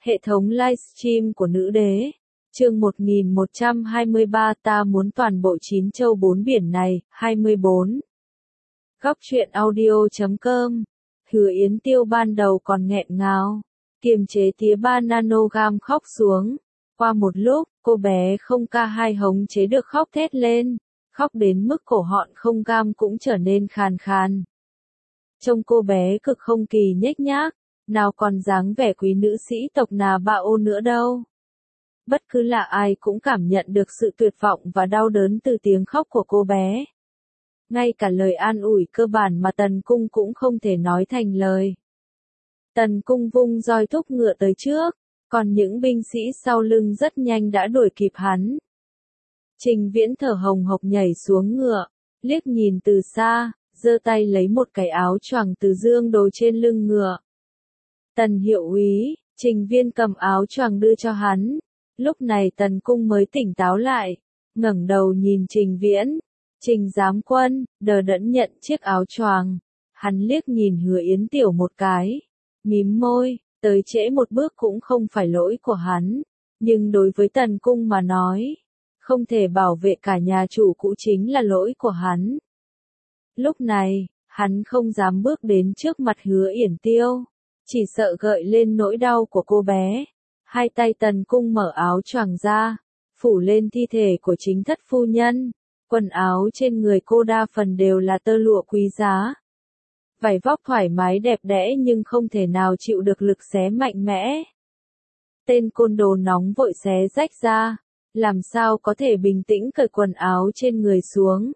Hệ thống livestream của nữ đế. Chương 1123 ta muốn toàn bộ 9 châu 4 biển này, 24. Góc truyện audio.com. Hứa Yến Tiêu ban đầu còn nghẹn ngào, kiềm chế tía 3 nanogam khóc xuống. Qua một lúc, cô bé không ca hai hống chế được khóc thét lên, khóc đến mức cổ họng không gam cũng trở nên khàn khàn. Trông cô bé cực không kỳ nhếch nhác, nào còn dáng vẻ quý nữ sĩ tộc Nà Ba Ô nữa đâu. Bất cứ là ai cũng cảm nhận được sự tuyệt vọng và đau đớn từ tiếng khóc của cô bé. Ngay cả lời an ủi cơ bản mà Tần Cung cũng không thể nói thành lời. Tần Cung vung roi thúc ngựa tới trước, còn những binh sĩ sau lưng rất nhanh đã đuổi kịp hắn. Trình Viễn thở hồng hộc nhảy xuống ngựa, liếc nhìn từ xa, giơ tay lấy một cái áo choàng từ dương đồ trên lưng ngựa. Tần hiệu úy, Trình Viên cầm áo choàng đưa cho hắn. Lúc này Tần Cung mới tỉnh táo lại, ngẩng đầu nhìn Trình Viễn. Trình giám quân, đờ đẫn nhận chiếc áo choàng. Hắn liếc nhìn Hứa Yến Tiểu một cái, mím môi, tới trễ một bước cũng không phải lỗi của hắn. Nhưng đối với Tần Cung mà nói, không thể bảo vệ cả nhà chủ cũ chính là lỗi của hắn. Lúc này, hắn không dám bước đến trước mặt Hứa Yến Tiêu, chỉ sợ gợi lên nỗi đau của cô bé. Hai tay Tần Cung mở áo choàng ra, phủ lên thi thể của chính thất phu nhân. Quần áo trên người cô đa phần đều là tơ lụa quý giá. Vải vóc thoải mái đẹp đẽ nhưng không thể nào chịu được lực xé mạnh mẽ. Tên côn đồ nóng vội xé rách ra, làm sao có thể bình tĩnh cởi quần áo trên người xuống.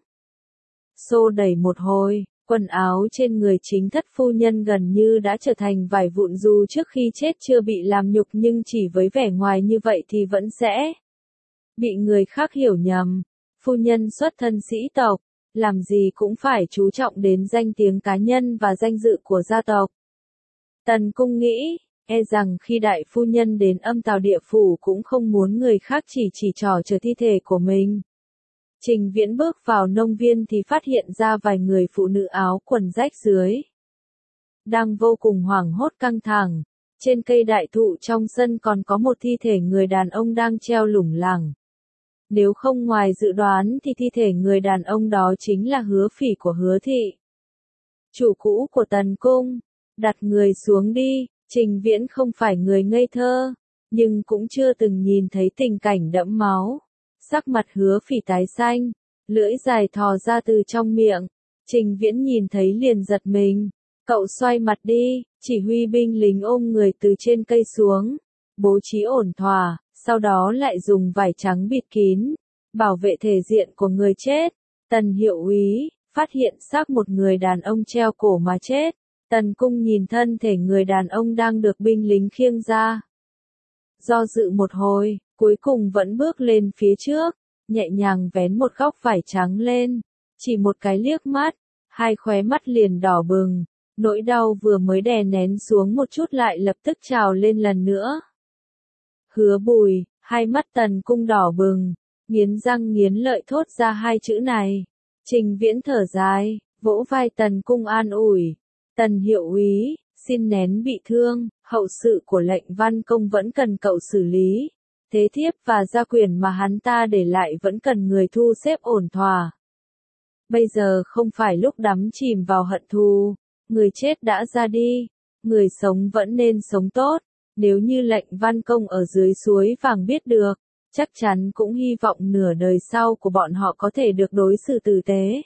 Xô đẩy một hồi, quần áo trên người chính thất phu nhân gần như đã trở thành vải vụn, dù trước khi chết chưa bị làm nhục nhưng chỉ với vẻ ngoài như vậy thì vẫn sẽ bị người khác hiểu nhầm. Phu nhân xuất thân sĩ tộc, làm gì cũng phải chú trọng đến danh tiếng cá nhân và danh dự của gia tộc. Tần Cung nghĩ, e rằng khi đại phu nhân đến Âm Tào Địa Phủ cũng không muốn người khác chỉ trỏ chờ thi thể của mình. Trình Viễn bước vào nông viên thì phát hiện ra vài người phụ nữ áo quần rách rưới đang vô cùng hoảng hốt căng thẳng. Trên cây đại thụ trong sân còn có một thi thể người đàn ông đang treo lủng lẳng. Nếu không ngoài dự đoán thì thi thể người đàn ông đó chính là Hứa Phỉ của Hứa thị, chủ cũ của Tần Cung. Đặt người xuống đi. Trình Viễn không phải người ngây thơ, nhưng cũng chưa từng nhìn thấy tình cảnh đẫm máu. Sắc mặt Hứa Phỉ tái xanh, lưỡi dài thò ra từ trong miệng. Trình Viễn nhìn thấy liền giật mình. Cậu xoay mặt đi, chỉ huy binh lính ôm người từ trên cây xuống, bố trí ổn thỏa, sau đó lại dùng vải trắng bịt kín, bảo vệ thể diện của người chết. Tần hiệu úy, phát hiện xác một người đàn ông treo cổ mà chết. Tần Cung nhìn thân thể người đàn ông đang được binh lính khiêng ra. Do dự một hồi, cuối cùng vẫn bước lên phía trước, nhẹ nhàng vén một góc vải trắng lên. Chỉ một cái liếc mắt, hai khóe mắt liền đỏ bừng. Nỗi đau vừa mới đè nén xuống một chút lại lập tức trào lên lần nữa. Hứa Bùi, hai mắt Tần Cung đỏ bừng, nghiến răng nghiến lợi thốt ra hai chữ này. Trình Viễn thở dài, vỗ vai Tần Cung an ủi. Tần hiệu úy, xin nén bị thương, hậu sự của lệnh Văn Công vẫn cần cậu xử lý. Thế thiếp và gia quyền mà hắn ta để lại vẫn cần người thu xếp ổn thỏa. Bây giờ không phải lúc đắm chìm vào hận thù. Người chết đã ra đi, người sống vẫn nên sống tốt. Nếu như lệnh Văn Công ở dưới suối vàng biết được, chắc chắn cũng hy vọng nửa đời sau của bọn họ có thể được đối xử tử tế.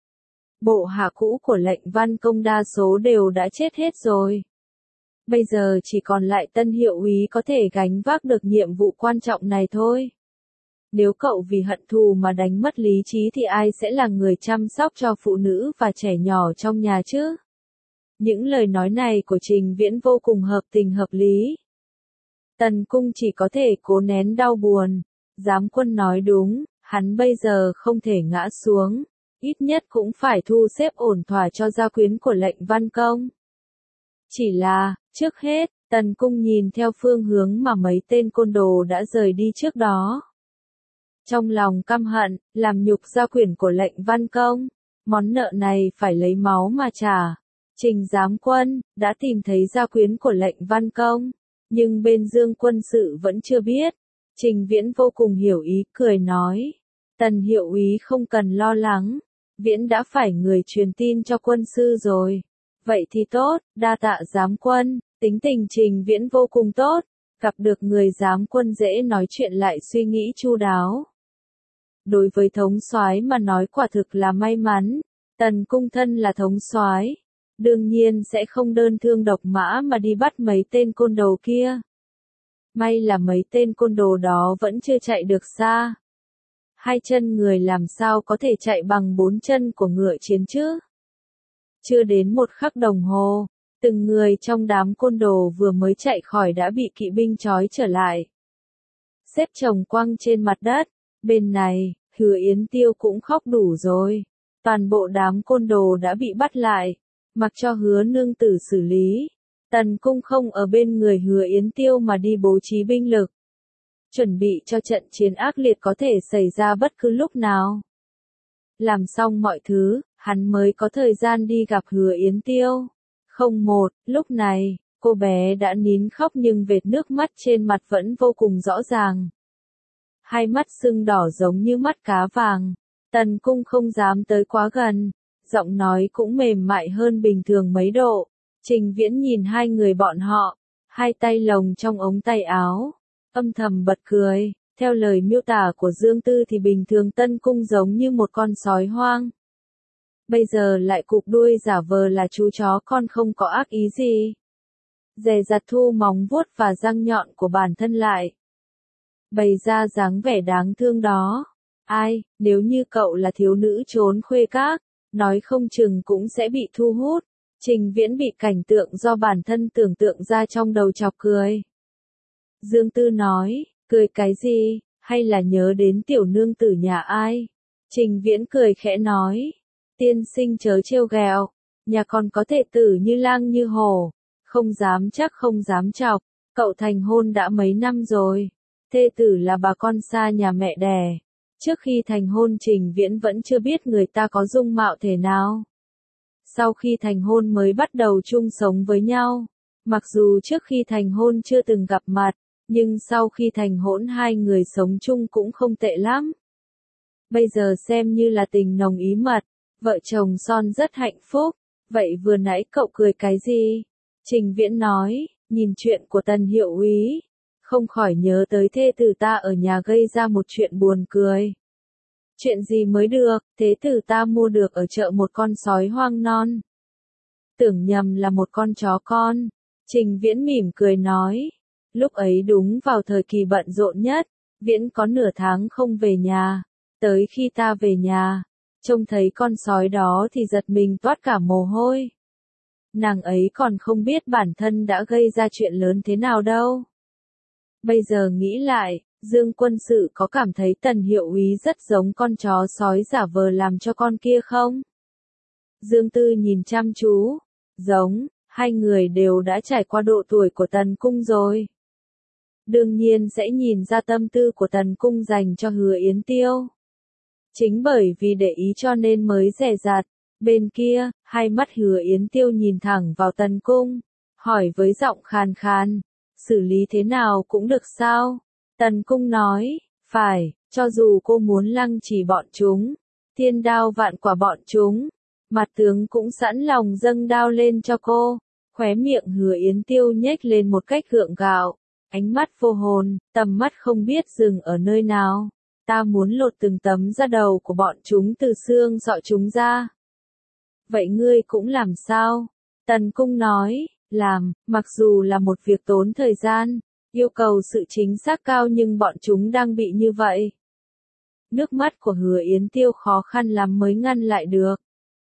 Bộ hạ cũ của lệnh Văn Công đa số đều đã chết hết rồi. Bây giờ chỉ còn lại tân hiệu úy có thể gánh vác được nhiệm vụ quan trọng này thôi. Nếu cậu vì hận thù mà đánh mất lý trí thì ai sẽ là người chăm sóc cho phụ nữ và trẻ nhỏ trong nhà chứ? Những lời nói này của Trình Viễn vô cùng hợp tình hợp lý. Tần Cung chỉ có thể cố nén đau buồn. Giám quân nói đúng, hắn bây giờ không thể ngã xuống, ít nhất cũng phải thu xếp ổn thỏa cho gia quyến của lệnh Văn Công. Chỉ là, trước hết, Tần Cung nhìn theo phương hướng mà mấy tên côn đồ đã rời đi trước đó. Trong lòng căm hận, làm nhục gia quyến của lệnh Văn Công, món nợ này phải lấy máu mà trả. Trình giám quân, đã tìm thấy gia quyến của lệnh Văn Công, Nhưng bên Dương Quân Sự vẫn chưa biết. Trình Viễn vô cùng hiểu ý, cười nói. Tần hiệu úy không cần lo lắng. Viễn đã phải người truyền tin cho quân sư rồi. Vậy thì tốt, đa tạ giám quân. Tính tình Trình Viễn vô cùng tốt. Gặp được người giám quân dễ nói chuyện lại suy nghĩ chu đáo. Đối với thống soái mà nói quả thực là may mắn. Tần cung thân là thống soái, đương nhiên sẽ không đơn thương độc mã mà đi bắt mấy tên côn đồ kia. May là mấy tên côn đồ đó vẫn chưa chạy được xa. Hai chân người làm sao có thể chạy bằng 4 chân của ngựa chiến chứ? Chưa đến một khắc đồng hồ, từng người trong đám côn đồ vừa mới chạy khỏi đã bị kỵ binh trói trở lại. Xếp chồng quăng trên mặt đất, bên này, Hứa Yến Tiêu cũng khóc đủ rồi. Toàn bộ đám côn đồ đã bị bắt lại, mặc cho Hứa nương tử xử lý. Tần cung không ở bên người Hứa Yến Tiêu mà đi bố trí binh lực. Chuẩn bị cho trận chiến ác liệt có thể xảy ra bất cứ lúc nào. Làm xong mọi thứ, hắn mới có thời gian đi gặp Hứa Yến Tiêu. Không một, lúc này, cô bé đã nín khóc nhưng vệt nước mắt trên mặt vẫn vô cùng rõ ràng. Hai mắt sưng đỏ giống như mắt cá vàng. Tần cung không dám tới quá gần, giọng nói cũng mềm mại hơn bình thường mấy độ. Trình Viễn nhìn hai người bọn họ, hai tay lồng trong ống tay áo, âm thầm bật cười. Theo lời miêu tả của Dương Tư thì bình thường Tân Cung giống như một con sói hoang. Bây giờ lại cụp đuôi giả vờ là chú chó con không có ác ý gì. Dè dặt thu móng vuốt và răng nhọn của bản thân lại. Bày ra dáng vẻ đáng thương đó. Ai, nếu như cậu là thiếu nữ trốn khuê các, nói không chừng cũng sẽ bị thu hút. Trình Viễn bị cảnh tượng do bản thân tưởng tượng ra trong đầu chọc cười. Dương Tư nói, cười cái gì, hay là nhớ đến tiểu nương tử nhà ai? Trình Viễn cười khẽ nói, tiên sinh chớ trêu ghẹo, nhà con có thể tử như lang như hổ, không dám chắc không dám chọc, cậu thành hôn đã mấy năm rồi, thê tử là bà con xa nhà mẹ đẻ. Trước khi thành hôn Trình Viễn vẫn chưa biết người ta có dung mạo thế nào. Sau khi thành hôn mới bắt đầu chung sống với nhau. Mặc dù trước khi thành hôn chưa từng gặp mặt, nhưng sau khi thành hôn hai người sống chung cũng không tệ lắm. Bây giờ xem như là tình nồng ý mật, vợ chồng son rất hạnh phúc. Vậy vừa nãy cậu cười cái gì? Trình Viễn nói, nhìn chuyện của Tần hiệu úy, không khỏi nhớ tới thê tử ta ở nhà gây ra một chuyện buồn cười. Chuyện gì mới được, thế tử ta mua được ở chợ một con sói hoang non. Tưởng nhầm là một con chó con. Trình Viễn mỉm cười nói. Lúc ấy đúng vào thời kỳ bận rộn nhất, Viễn có nửa tháng không về nhà. Tới khi ta về nhà, trông thấy con sói đó thì giật mình toát cả mồ hôi. Nàng ấy còn không biết bản thân đã gây ra chuyện lớn thế nào đâu. Bây giờ nghĩ lại, Dương Quân Sự có cảm thấy Tần hiệu úy rất giống con chó sói giả vờ làm cho con kia không? Dương Tư nhìn chăm chú, giống, hai người đều đã trải qua độ tuổi của Tần Cung rồi. Đương nhiên sẽ nhìn ra tâm tư của Tần Cung dành cho Hứa Yến Tiêu. Chính bởi vì để ý cho nên mới dè dặt. Bên kia, hai mắt Hứa Yến Tiêu nhìn thẳng vào Tần Cung, hỏi với giọng khàn khàn, xử lý thế nào cũng được sao? Tần Cung nói, phải, cho dù cô muốn lăng trì bọn chúng, thiên đao vạn quả bọn chúng, mặt tướng cũng sẵn lòng dâng đao lên cho cô. Khóe miệng Hứa Yến Tiêu nhếch lên một cách gượng gạo, ánh mắt vô hồn, tầm mắt không biết dừng ở nơi nào. Ta muốn lột từng tấm da đầu của bọn chúng từ xương sọ chúng ra. Vậy ngươi cũng làm sao? Tần Cung nói, làm, mặc dù là một việc tốn thời gian, yêu cầu sự chính xác cao nhưng bọn chúng đang bị như vậy. Nước mắt của Hứa Yến Tiêu khó khăn lắm mới ngăn lại được.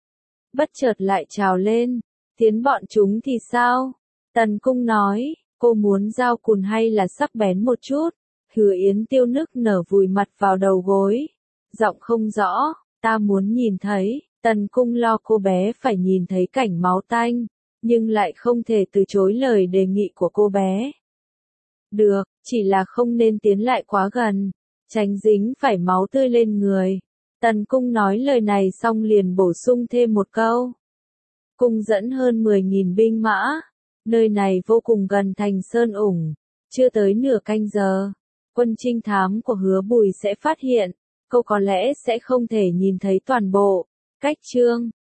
Bất chợt lại trào lên, tiến bọn chúng thì sao? Tần Cung nói, cô muốn dao cùn hay là sắc bén một chút? Hứa Yến Tiêu nức nở vùi mặt vào đầu gối. Giọng không rõ, ta muốn nhìn thấy. Tần Cung lo cô bé phải nhìn thấy cảnh máu tanh, nhưng lại không thể từ chối lời đề nghị của cô bé. Được, chỉ là không nên tiến lại quá gần, tránh dính phải máu tươi lên người. Tần Cung nói lời này xong liền bổ sung thêm một câu. Cung dẫn hơn 10.000 binh mã, nơi này vô cùng gần thành Sơn Ủng, Chưa tới nửa canh giờ, quân trinh thám của Hứa Bùi sẽ phát hiện, cậu có lẽ sẽ không thể nhìn thấy toàn bộ. Cách chương